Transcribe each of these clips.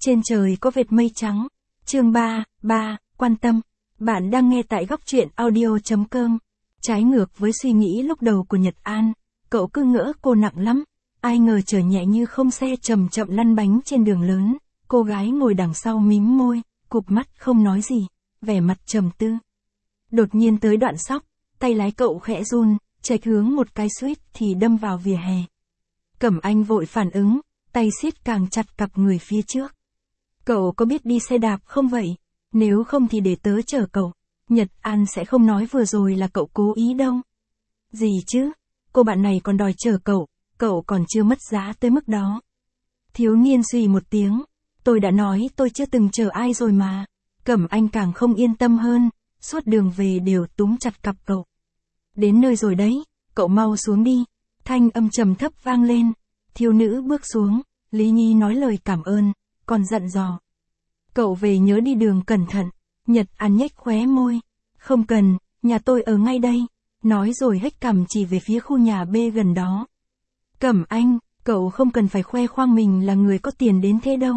Trên trời có vệt mây trắng. Chương 3, quan tâm. Bạn đang nghe tại góc truyện audio.com. Trái ngược với suy nghĩ lúc đầu của Nhật An, cậu cứ ngỡ cô nặng lắm. Ai ngờ chở nhẹ như không, xe chậm chậm lăn bánh trên đường lớn. Cô gái ngồi đằng sau mím môi, cụp mắt không nói gì, vẻ mặt trầm tư. Đột nhiên tới đoạn sóc, tay lái cậu khẽ run, chệch hướng một cái suýt thì đâm vào vỉa hè. Cẩm Anh vội phản ứng, tay siết càng chặt cặp người phía trước. Cậu có biết đi xe đạp không vậy? Nếu không thì để tớ chở cậu. Nhật An sẽ không nói vừa rồi là cậu cố ý đâu. Gì chứ? Cô bạn này còn đòi chở cậu còn chưa mất giá tới mức đó. Thiếu niên suy một tiếng. Tôi đã nói tôi chưa từng chở ai rồi mà. Cẩm Anh càng không yên tâm hơn, suốt đường về đều túm chặt cặp cậu. Đến nơi rồi đấy, cậu mau xuống đi. Thanh âm trầm thấp vang lên. Thiếu nữ bước xuống, Lý Nhi nói lời cảm ơn, còn dặn dò. Cậu về nhớ đi đường cẩn thận. Nhật An nhếch khóe môi. Không cần, nhà tôi ở ngay đây. Nói rồi hếch cằm chỉ về phía khu nhà B gần đó. Cẩm Anh, cậu không cần phải khoe khoang mình là người có tiền đến thế đâu.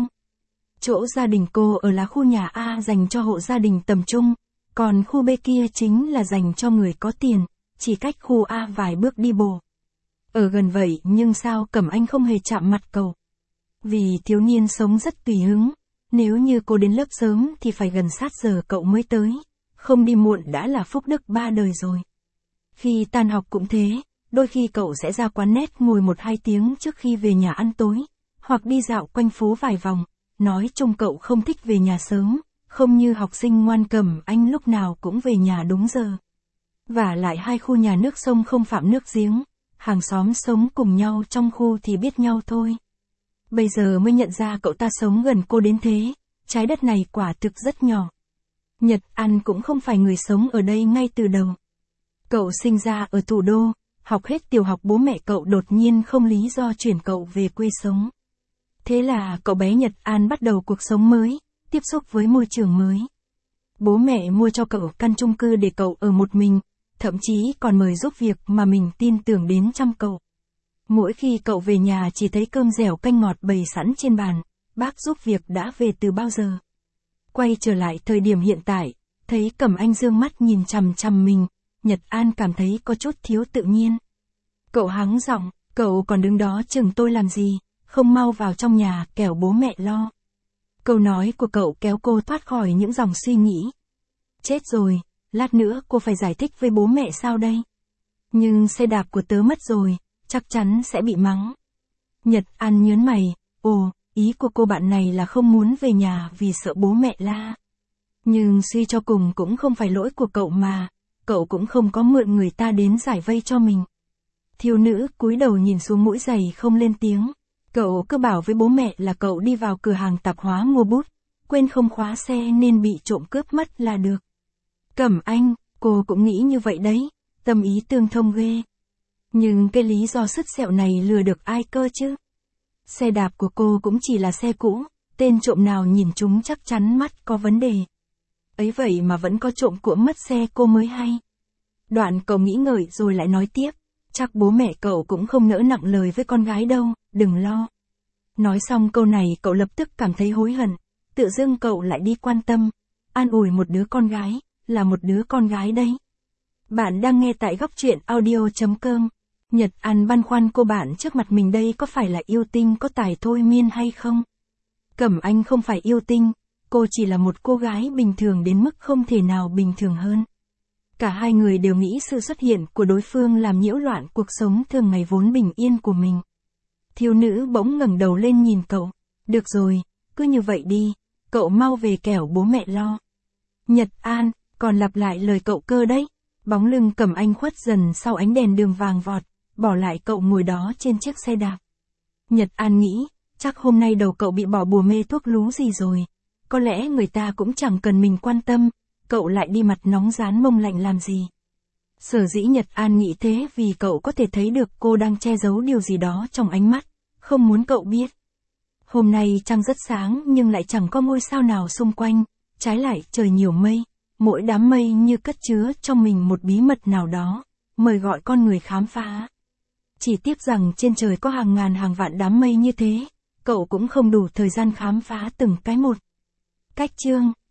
Chỗ gia đình cô ở là khu nhà A dành cho hộ gia đình tầm trung, còn khu B kia chính là dành cho người có tiền, chỉ cách khu A vài bước đi bộ. Ở gần vậy nhưng sao Cẩm Anh không hề chạm mặt cậu? Vì thiếu niên sống rất tùy hứng, nếu như cô đến lớp sớm thì phải gần sát giờ cậu mới tới, không đi muộn đã là phúc đức ba đời rồi. Khi tan học cũng thế, đôi khi cậu sẽ ra quán net ngồi 1-2 tiếng trước khi về nhà ăn tối, hoặc đi dạo quanh phố vài vòng. Nói chung cậu không thích về nhà sớm, không như học sinh ngoan Cẩm Anh lúc nào cũng về nhà đúng giờ. Và lại hai khu nhà nước sông không phạm nước giếng, hàng xóm sống cùng nhau trong khu thì biết nhau thôi. Bây giờ mới nhận ra cậu ta sống gần cô đến thế, trái đất này quả thực rất nhỏ. Nhật An cũng không phải người sống ở đây ngay từ đầu. Cậu sinh ra ở thủ đô, học hết tiểu học bố mẹ cậu đột nhiên không lý do chuyển cậu về quê sống. Thế là cậu bé Nhật An bắt đầu cuộc sống mới, tiếp xúc với môi trường mới. Bố mẹ mua cho cậu căn chung cư để cậu ở một mình, thậm chí còn mời giúp việc mà mình tin tưởng đến chăm cậu. Mỗi khi cậu về nhà chỉ thấy cơm dẻo canh ngọt bày sẵn trên bàn, bác giúp việc đã về từ bao giờ. Quay trở lại thời điểm hiện tại, thấy Cẩm Anh dương mắt nhìn chằm chằm mình, Nhật An cảm thấy có chút thiếu tự nhiên. Cậu hắng giọng, cậu còn đứng đó chừng tôi làm gì, không mau vào trong nhà kẻo bố mẹ lo. Câu nói của cậu kéo cô thoát khỏi những dòng suy nghĩ. Chết rồi, lát nữa cô phải giải thích với bố mẹ sao đây? Nhưng xe đạp của tớ mất rồi, chắc chắn sẽ bị mắng. Nhật An nhớn mày, ồ, ý của cô bạn này là không muốn về nhà vì sợ bố mẹ la. Nhưng suy cho cùng cũng không phải lỗi của cậu mà, cậu cũng không có mượn người ta đến giải vây cho mình. Thiếu nữ cúi đầu nhìn xuống mũi giày không lên tiếng. Cậu cứ bảo với bố mẹ là cậu đi vào cửa hàng tạp hóa mua bút, quên không khóa xe nên bị trộm cướp mất là được. Cẩm Anh, cô cũng nghĩ như vậy đấy, tâm ý tương thông ghê. Nhưng cái lý do sứt sẹo này lừa được ai cơ chứ? Xe đạp của cô cũng chỉ là xe cũ, tên trộm nào nhìn chúng chắc chắn mắt có vấn đề. Ấy vậy mà vẫn có trộm của mất xe cô mới hay. Đoạn cậu nghĩ ngợi rồi lại nói tiếp, chắc bố mẹ cậu cũng không nỡ nặng lời với con gái đâu, đừng lo. Nói xong câu này cậu lập tức cảm thấy hối hận, tự dưng cậu lại đi quan tâm, an ủi một đứa con gái, là một đứa con gái đấy. Bạn đang nghe tại góc truyện audio.com. Nhật An băn khoăn cô bạn trước mặt mình đây có phải là yêu tinh có tài thôi miên hay không? Cẩm Anh không phải yêu tinh, cô chỉ là một cô gái bình thường đến mức không thể nào bình thường hơn. Cả hai người đều nghĩ sự xuất hiện của đối phương làm nhiễu loạn cuộc sống thường ngày vốn bình yên của mình. Thiếu nữ bỗng ngẩng đầu lên nhìn cậu. Được rồi, cứ như vậy đi, cậu mau về kẻo bố mẹ lo. Nhật An, còn lặp lại lời cậu cơ đấy. Bóng lưng Cẩm Anh khuất dần sau ánh đèn đường vàng vọt, bỏ lại cậu ngồi đó trên chiếc xe đạp. Nhật An nghĩ, chắc hôm nay đầu cậu bị bỏ bùa mê thuốc lú gì rồi. Có lẽ người ta cũng chẳng cần mình quan tâm, cậu lại đi mặt nóng rán mông lạnh làm gì. Sở dĩ Nhật An nghĩ thế vì cậu có thể thấy được cô đang che giấu điều gì đó trong ánh mắt, không muốn cậu biết. Hôm nay trăng rất sáng nhưng lại chẳng có ngôi sao nào xung quanh, trái lại trời nhiều mây, mỗi đám mây như cất chứa trong mình một bí mật nào đó, mời gọi con người khám phá. Chỉ tiếc rằng trên trời có hàng ngàn hàng vạn đám mây như thế, cậu cũng không đủ thời gian khám phá từng cái một. Cách chương